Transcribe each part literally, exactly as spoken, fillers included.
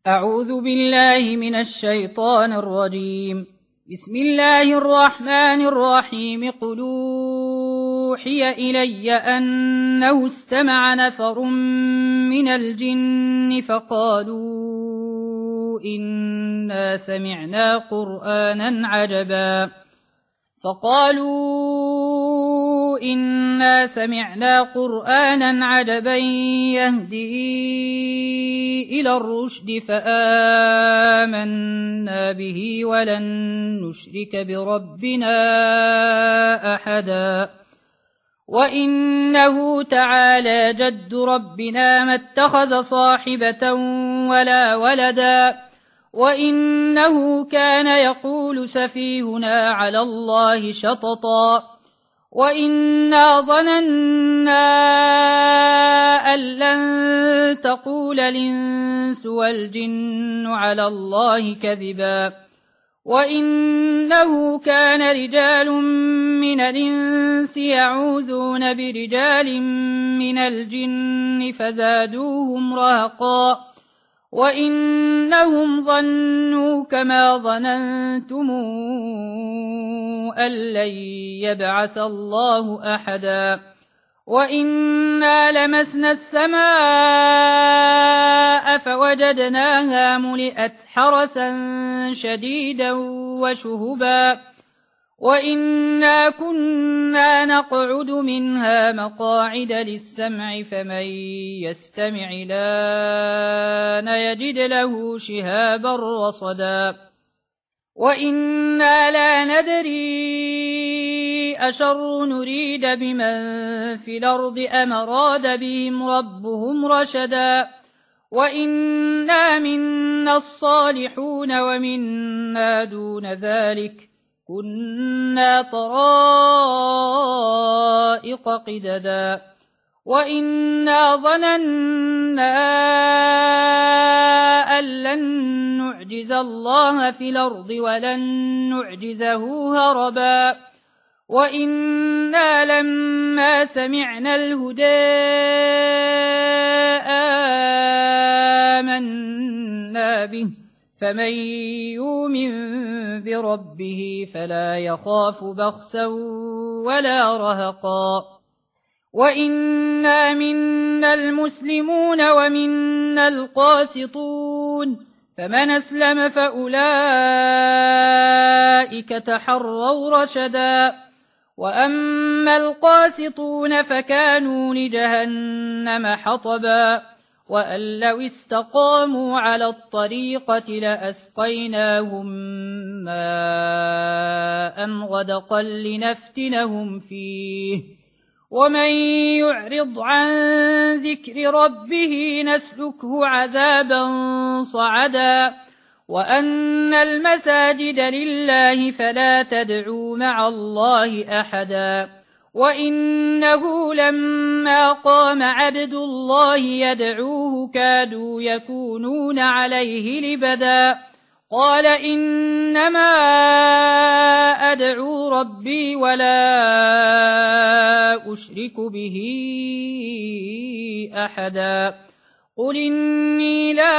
أعوذ بالله من الشيطان الرجيم. بسم الله الرحمن الرحيم. قل أوحي إلي أنه استمع نفر من الجن فقالوا إنا سمعنا قرآنا عجبا فقالوا إنا سمعنا قرآنا عجبا يهدي إلى الرشد فآمنا به ولن نشرك بربنا أحدا وإنه تعالى جد ربنا ما اتخذ صاحبة ولا ولدا وإنه كان يقول سفيهنا على الله شططا وإنا ظننا أن لن تقول الإنس والجن على الله كذبا وإنه كان رجال من الإنس يعوذون برجال من الجن فزادوهم رهقا وإنهم ظنوا كما ظننتم أن لن يبعث الله أحدا وإنا لمسنا السماء فوجدناها ملئت حرسا شديدا وشهبا وإنا كنا نقعد منها مقاعد للسمع فمن يستمع الآن يجد له شهابا رصدا وإنا لا ندري أشر نريد بمن في الأرض أم أراد بهم ربهم رشدا وإنا منا الصالحون ومنا دون ذلك كنا طرائق قددا وإنا ظننا أن لن نعجز الله في الأرض ولن نعجزه هربا وإنا لما سمعنا الهدى آمنا به فمن يؤمن بربه فلا يخاف بخسا ولا رهقا وإنا منا المسلمون ومنا القاسطون فمن أسلم فأولئك تحروا رشدا وأما القاسطون فكانوا لجهنم حطبا وأن لو استقاموا على الطريقة لأسقيناهم ماء غدقا لنفتنهم فيه ومن يعرض عن ذكر ربه نسلكه عذابا صعدا وأن المساجد لله فلا تدعوا مع الله أحدا وإنه لما قام عبد الله يدعوه كادوا يكونون عليه لبدا قال إنما أدعو ربي ولا أشرك به أحدا قل إني لا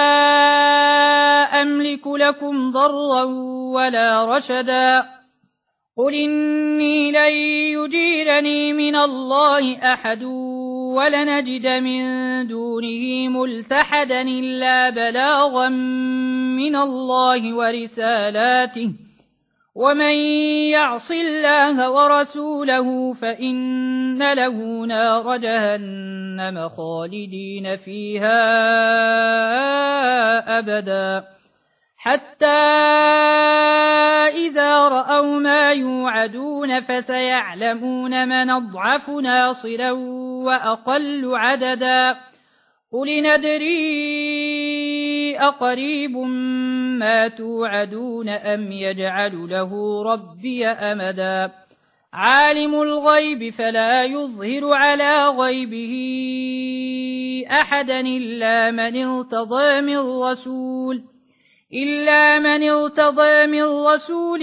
أملك لكم ضرا ولا رشدا قل إني لن يجيرني من الله أحد ولنجد من دونه ملتحدا إلا بلاغا من الله ورسالاته ومن يعص الله ورسوله فإن له نار جهنم خالدين فيها أبدا حتى إذا رأوا ما يوعدون فسيعلمون من أضعف ناصرا وأقل عددا قل ندري أقريب ما توعدون أم يجعل له ربي أمدا عالم الغيب فلا يظهر على غيبه أحدا إلا من ارتضى من رسول إلا من ارتضى من رسول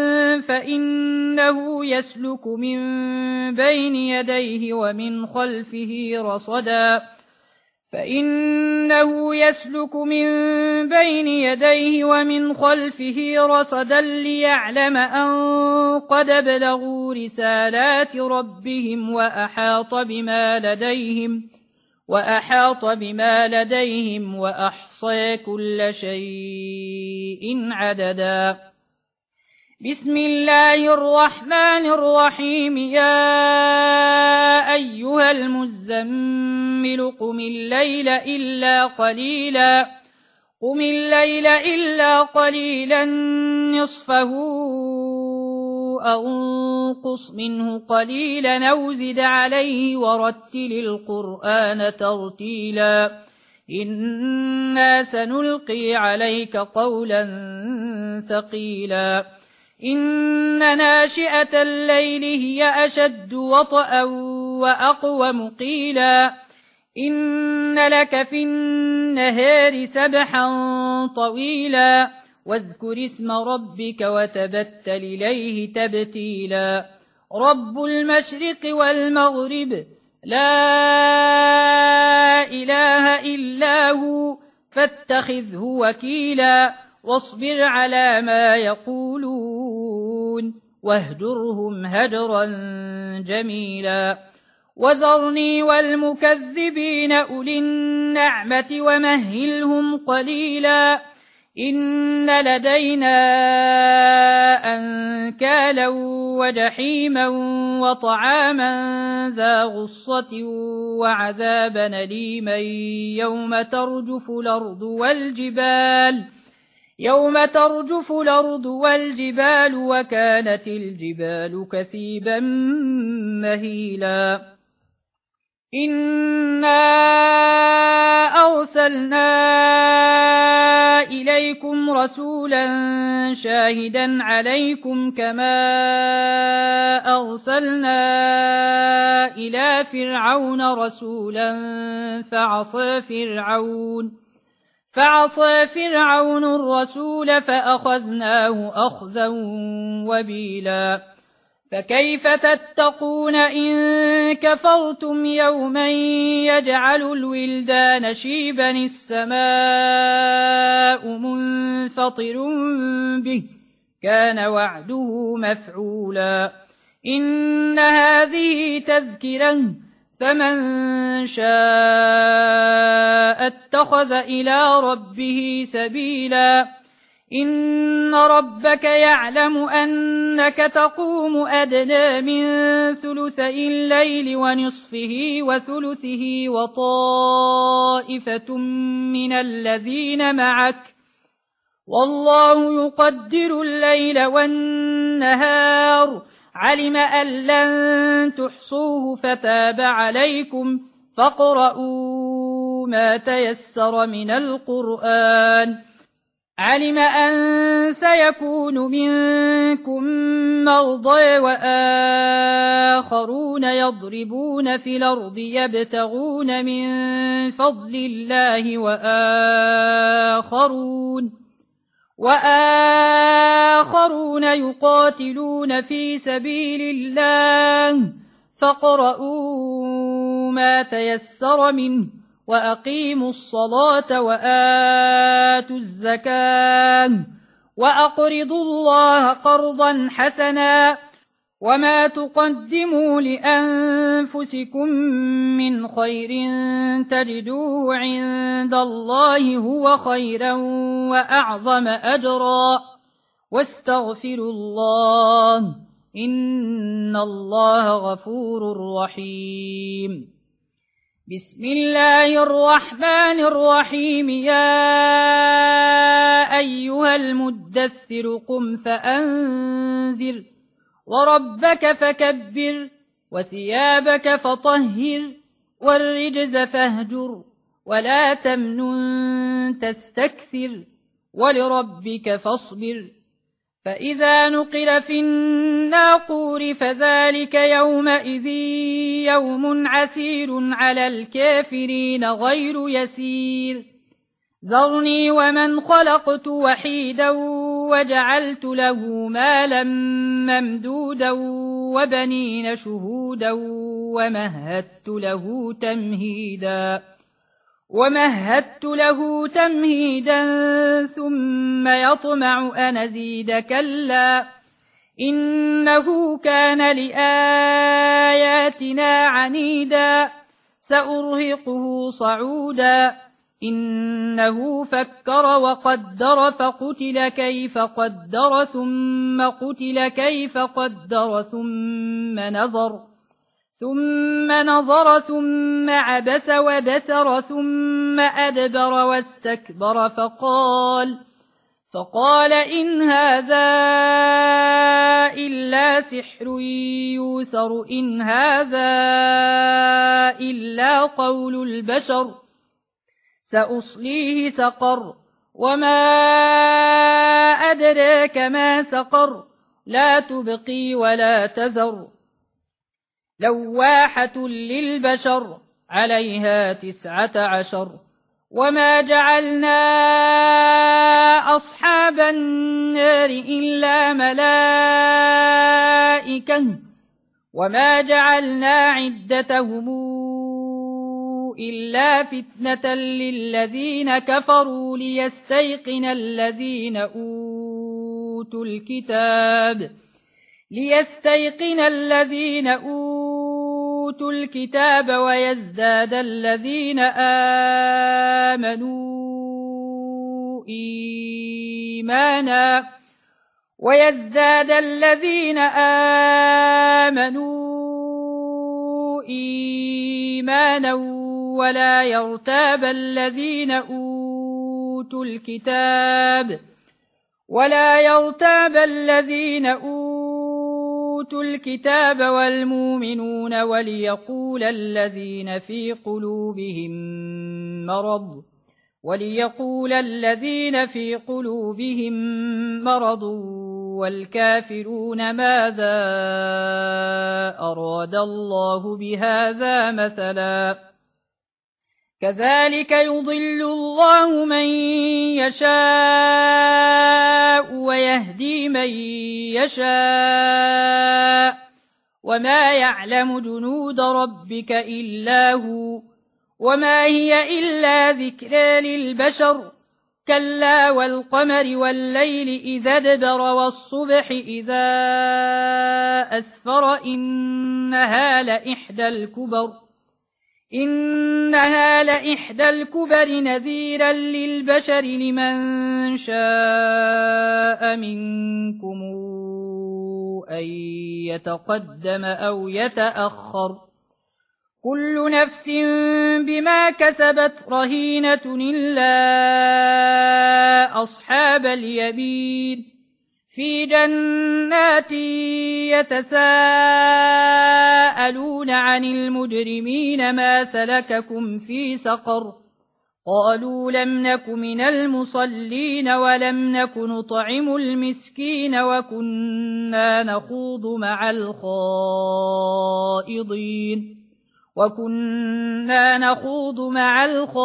فإنه يسلك من بين يديه ومن خلفه رصدا فإنه يسلك من بين يديه ومن خلفه رصدا ليعلم أن قد بلغوا رسالات ربهم وأحاط بما لديهم وأحاط بما لديهم وأحصى كل شيء عددا. بسم الله الرحمن الرحيم. يا أيها المزمل قم الليل إلا قليلا قم الليل إلا قليلا نصفه أو انقص منه قليلا أو زد عليه ورتل القرآن ترتيلا إنا سنلقي عليك قولا ثقيلا إن ناشئة الليل هي أشد وطئا وأقوم قيلا إن لك في النهار سبحا طويلا واذكر اسم ربك وتبتل إليه تبتيلا رب المشرق والمغرب لا إله إلا هو فاتخذه وكيلا واصبر على ما يقولون واهجرهم هجرا جميلا وذرني والمكذبين أولي النعمة ومهلهم قليلا إن لدينا أنكالا وجحيما وطعاما ذا غصة وعذابا أليما يوم ترجف الأرض والجبال يوم ترجف الأرض والجبال وكانت الجبال كثيبا مهيلا إنا أرسلنا إليكم رسولا شاهدا عليكم كما أرسلنا إلى فرعون رسولا فعصى فرعون فعصى فرعون الرسول فأخذناه أخذا وبيلا فكيف تتقون إن كفرتم يوما يجعل الولدان شيبا السماء منفطر به كان وعده مفعولا إن هذه تذكرة فمن شاء اتخذ إلى ربه سبيلا إن ربك يعلم أنك تقوم أدنى من ثلثي الليل ونصفه وثلثه وطائفة من الذين معك والله يقدر الليل والنهار علم أن لن تحصوه فتاب عليكم فاقرؤوا ما تيسر من القرآن علم أن سيكون منكم مرضى وآخرون يضربون في الأرض يبتغون من فضل الله وآخرون وآخرون يقاتلون في سبيل الله فاقرؤوا ما تيسر منه وأقيموا الصلاة وآتوا الزكاة وأقرضوا الله قرضا حسنا وما تقدموا لأنفسكم من خير تجدوه عند الله هو خيرا وأعظم أجرا واستغفروا الله إن الله غفور رحيم. بسم الله الرحمن الرحيم. يا أيها المدثر قم فأنذر وربك فكبر وثيابك فطهر والرجز فاهجر ولا تمنن تستكثر ولربك فاصبر فإذا نقر في الناقور فذلك يومئذ يوم عسير على الكافرين غير يسير ذرني ومن خلقت وحيدا وجعلت له مالا ممدودا وبنين شهودا ومهدت له تمهيدا ومهدت له تمهيدا ثم يطمع أن أزيد كلا إنه كان لآياتنا عنيدا سأرهقه صعودا إنه فكر وقدر فقتل كيف قدر ثم قتل كيف قدر ثم نظر ثم نظر ثم عبس وبسر ثم أدبر واستكبر فقال فقال إن هذا إلا سحر يوثر إن هذا إلا قول البشر سأصليه سقر وما أدراك ما سقر لا تبقي ولا تذر لواحة للبشر عليها تسعة عشر وما جعلنا أصحاب النار إلا ملائكة وما جعلنا عدتهم إلا فتنة للذين كفروا ليستيقن الذين أوتوا الكتاب ليستيقن الذين أوتوا الكتاب ويزداد الذين آمنوا إيمانا ويزداد الذين آمنوا إيمانا ولا يرتاب الذين أوتوا الكتاب ولا يرتاب الذين أوتوا الكتاب والمؤمنون وليقول الذين في قلوبهم مرض وليقول الذين في قلوبهم مرض والكافرون ماذا أراد الله بهذا مثلا كذلك يضل الله من يشاء ويهدي من يشاء وما يعلم جنود ربك إلا هو وما هي إلا ذكرى للبشر كلا والقمر والليل إذا ادبر والصبح إذا أسفر إنها لإحدى الكبر إنها لإحدى الكبر نذيرا للبشر لمن شاء منكم أن يتقدم أو يتأخر كل نفس بما كسبت رهينة إلا أصحاب اليمين في جنات يتساءلون عن المجرمين ما سلككم في سقر قالوا لم نك من المصلين ولم نك نطعم المسكين وكنا نخوض مع الخائضين وكنا نخوض مع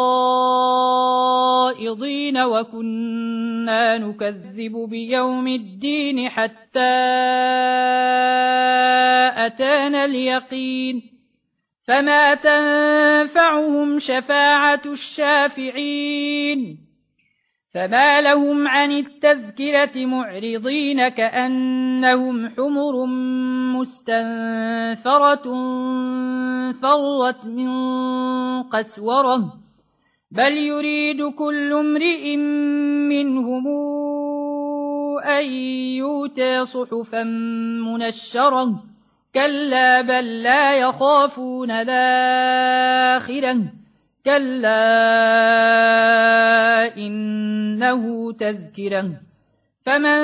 الخائضين وكنا نكذب بيوم الدين حتى أتانا اليقين فما تنفعهم شفاعة الشافعين فما لهم عن التذكرة معرضين كأنهم حمر مستنفرة فرت من قسورة بل يريد كل امرئ منهم أن يؤتى صحفا منشرة كلا بل لا يخافون الآخرة كلا إنه تذكرة فمن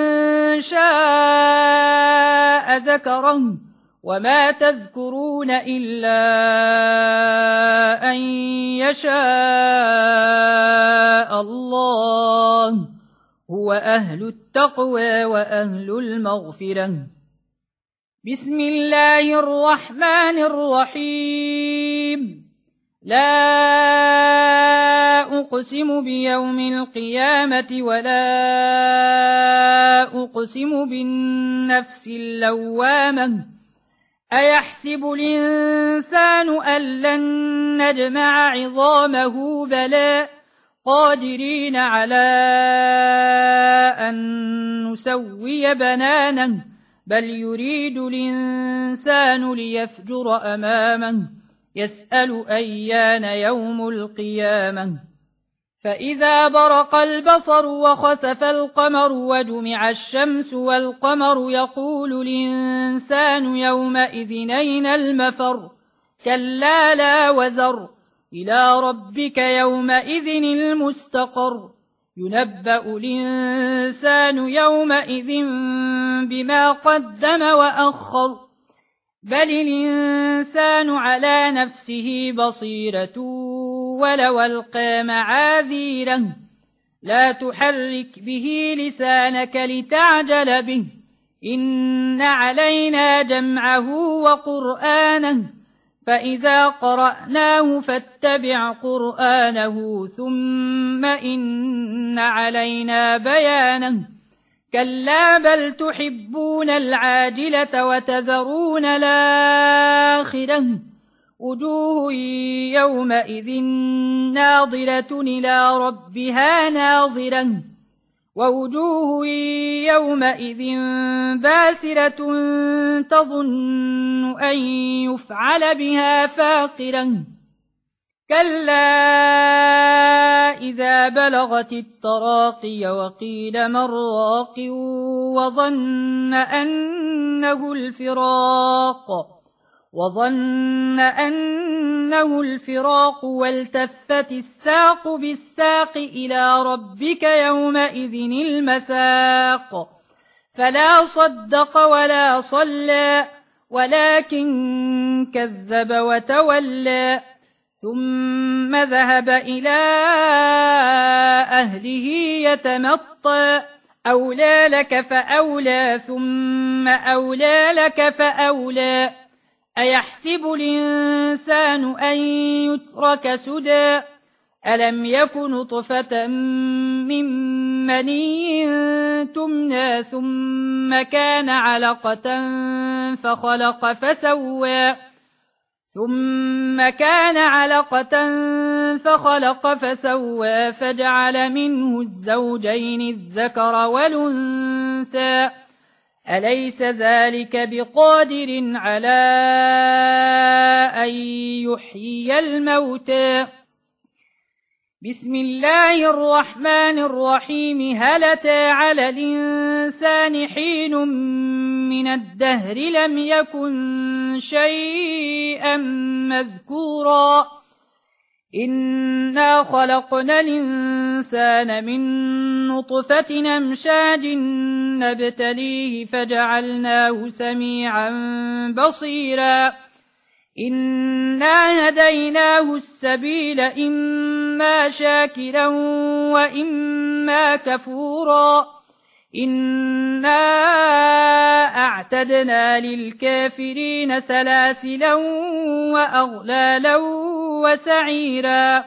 شاء ذكره وما تذكرون إلا أن يشاء الله هو أهل التقوى وأهل المغفرة بسم الله الرحمن الرحيم لا أقسم بيوم القيامة ولا أقسم بالنفس اللوامة أيحسب الإنسان أن لن نجمع عظامه بلى قادرين على أن نسوي بنانه بل يريد الإنسان ليفجر أمامه يسأل أيان يوم القيامة فإذا برق البصر وخسف القمر وجمع الشمس والقمر يقول الإنسان يومئذ أين المفر كلا لا وزر إلى ربك يومئذ المستقر ينبأ الإنسان يومئذ بما قدم وأخر بل الإنسان على نفسه بصيرة ولو ألقى معاذيره لا تحرك به لسانك لتعجل به إن علينا جمعه وقرآنه فإذا قرأناه فاتبع قرآنه ثم إن علينا بيانه كلا بل تحبون العاجلة وتذرون الآخرة وجوه يومئذ ناظرة إلى ربها ناظرة ووجوه يومئذ باسرة تظن أن يفعل بها فاقرة كلا إذا بلغت التراقي وقيل من راق وظن أنه الفراق وظن أنه الفراق والتفت الساق بالساق إلى ربك يومئذ المساق فلا صدق ولا صلى ولكن كذب وتولى ثم ذهب إلى أهله يتمطى أولى لك فأولى ثم أولى لك فأولى أيحسب الإنسان أن يترك سدى ألم يكن نطفة من مني تمنى ثم كان علقة فخلق فسوى ثم كان علقة فخلق فسوى فجعل منه الزوجين الذكر والأنثى أليس ذلك بقادر على أن يحيي الموتى بسم الله الرحمن الرحيم هل أتى على الإنسان حين من الدهر لم يكن شيئا مذكورا إنا خلقنا الإنسان من نطفة أمشاج نبتليه فجعلناه سميعا بصيرا إنا هديناه السبيل إما شاكرا وإما كفورا إنا أعتدنا للكافرين سلاسلا وأغلالا وسعيرا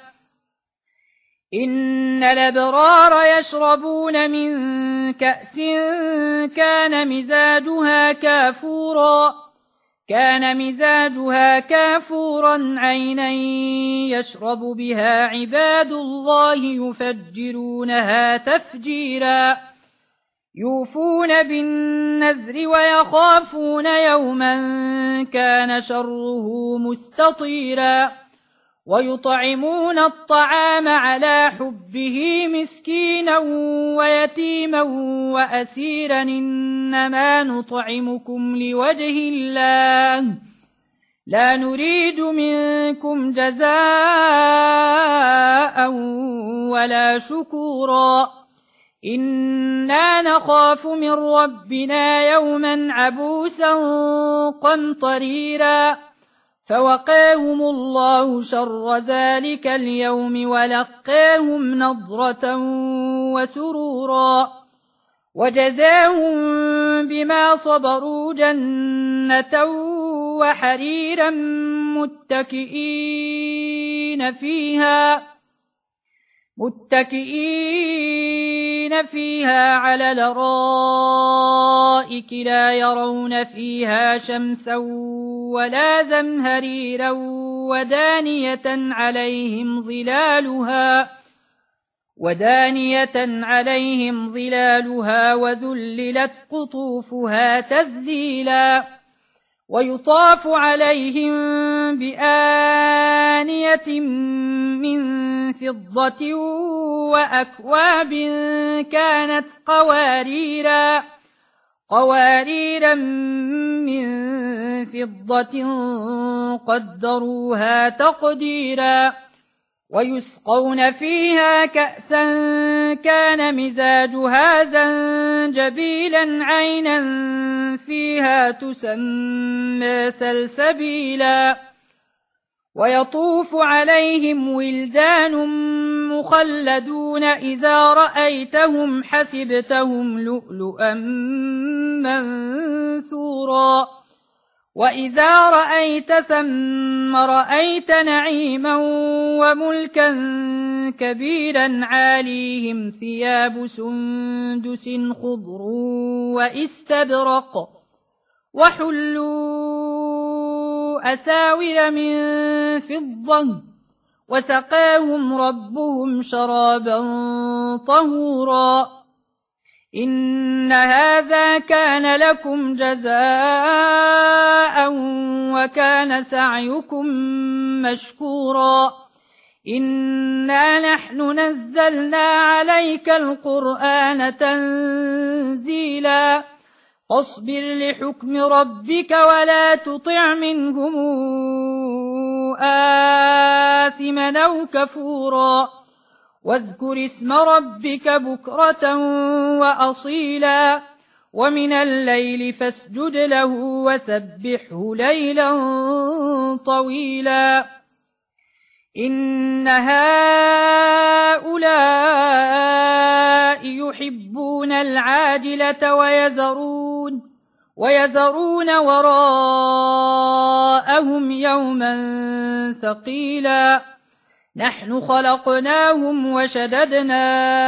إن الأبرار يشربون من كأس كان مزاجها كافورا كان مزاجها كافورا عينا يشرب بها عباد الله يفجرونها تفجيرا يوفون بالنذر ويخافون يوما كان شره مستطيرا ويطعمون الطعام على حبه مسكينا ويتيما وأسيرا إنما نطعمكم لوجه الله لا نريد منكم جزاء ولا شكورا إنا نخاف من ربنا يوما عبوسا قمطريرا فوقاهم الله شر ذلك اليوم ولقاهم نضرة وسرورا وجزاهم بما صبروا جنة وحريرا متكئين فيها متكئين متكئين فيها على الأرائك لا يرون فيها شمسا ولا زمهريرا ودانية عليهم ظلالها ودانية عليهم ظلالها وذللت قطوفها تذليلا ويطاف عليهم بآنية من فضة وأكواب كانت قواريرا قواريرا من فضة قدروها تقديرا ويسقون فيها كأسا كان مزاجها زنجبيلا عينا فيها تسمى سلسبيلا ويطوف عليهم ولدان مخلدون إذا رأيتهم حسبتهم لؤلؤا منثورا وإذا رأيت ثم رأيت نعيما وملكا كبيرا عاليهم ثياب سندس خضر وإستبرق وحلوا أساور من فضة وسقاهم ربهم شرابا طهورا إن هذا كان لكم جزاء وكان سعيكم مشكورا إنا نحن نزلنا عليك القرآن تنزيلا فاصبر لحكم ربك ولا تطع منهم آثما أو كفورا واذكر اسم ربك بكرة وأصيلا ومن الليل فاسجد له وسبحه ليلا طويلا إن هؤلاء يحبون العاجلة ويذرون ويذرون وراءهم يوما ثقيلا نحن خلقناهم وشددنا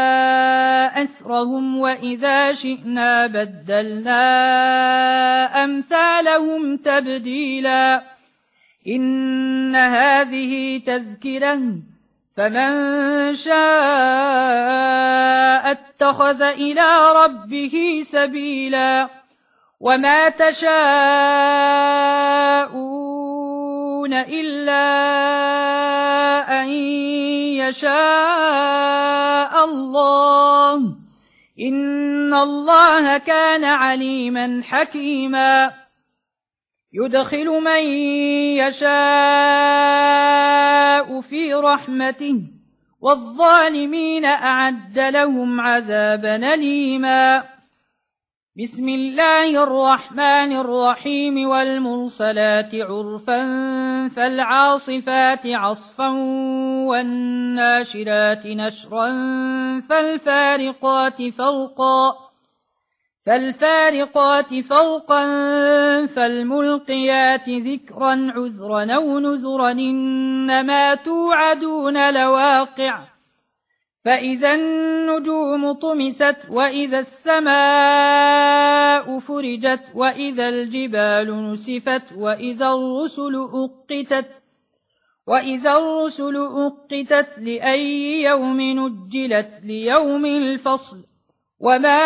أسرهم وإذا شئنا بدلنا أمثالهم تبديلا إن هذه تذكرة فمن شاء اتخذ إلى ربه سبيلا وما تشاءون إلا أن يشاء الله إن الله كان عليما حكيما يدخل من يشاء في رحمته والظالمين أعد لهم عذابا أليما بسم الله الرحمن الرحيم والمرسلات عرفا فالعاصفات عصفا والناشرات نشرا فالفارقات فرقا فالفارقات فرقا فالملقيات ذكرا عذرا أو نذرا إنما توعدون لواقع فإذا النجوم طمست وإذا السماء فرجت وإذا الجبال نسفت وإذا الرسل أقتت وإذا الرسل أقتت لأي يوم نجلت ليوم الفصل وما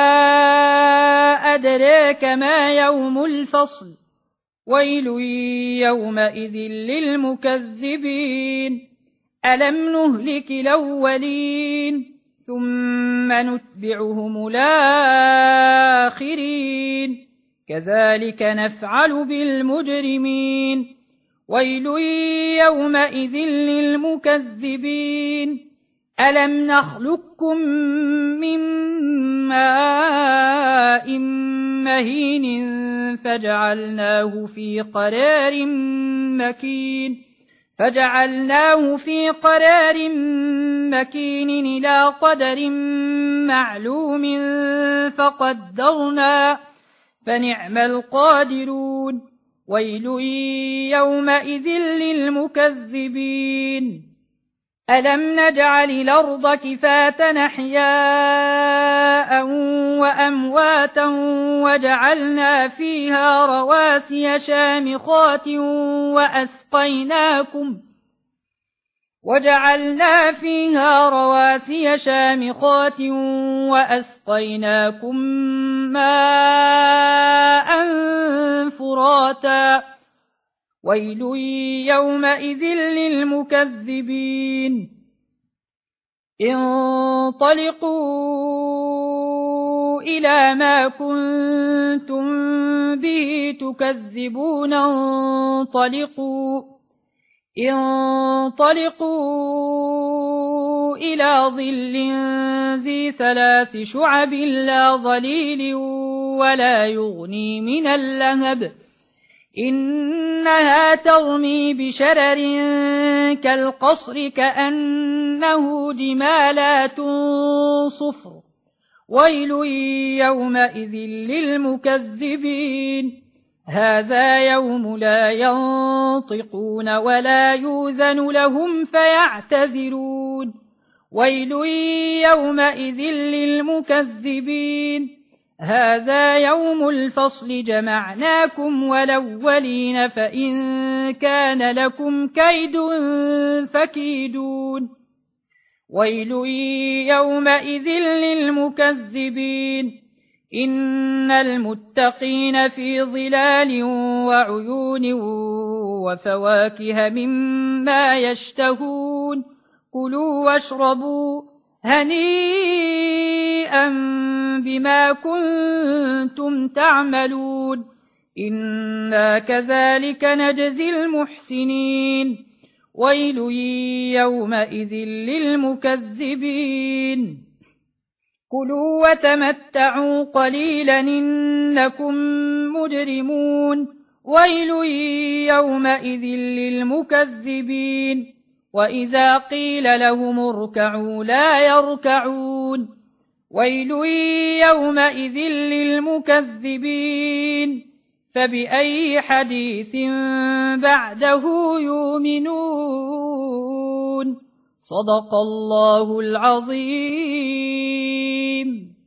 أدراك ما يوم الفصل ويل يومئذ للمكذبين ألم نهلك الأولين ثم نتبعهم الآخرين كذلك نفعل بالمجرمين ويل يومئذ للمكذبين ألم نخلقكم من ماء مهين فجعلناه في قرار مكين فجعلناه في قرار مكين إلى قدر معلوم فقدرنا فنعم القادرون ويل يومئذ للمكذبين ألم نجعل الأرض كفاة أحياء وأمواتا وجعلنا فيها رواسي شامخات وأسقيناكم وجعلنا فيها رواسي شامخات وأسقيناكم ماء فراتا ويل يومئذ للمكذبين انطلقوا إلى ما كنتم به تكذبون انطلقوا انطلقوا إلى ظل ذي ثلاث شعب لا ظليل ولا يغني من اللهب إنها ترمي بشرر كالقصر كأنه جمالات صفر ويل يومئذ للمكذبين هذا يوم لا ينطقون ولا يؤذن لهم فيعتذرون ويل يومئذ للمكذبين هذا يوم الفصل جمعناكم والأولين فإن كان لكم كيد فكيدون ويل يومئذ للمكذبين إن المتقين في ظلال وعيون وفواكه مما يشتهون كلوا واشربوا هنيئا بما كنتم تعملون إنا كذلك نجزي المحسنين ويل يومئذ للمكذبين كلوا وتمتعوا قليلا إنكم مجرمون ويل يومئذ للمكذبين وإذا قيل لهم اركعوا لا يركعون ويل يومئذ للمكذبين فبأي حديث بعده يؤمنون صدق الله العظيم.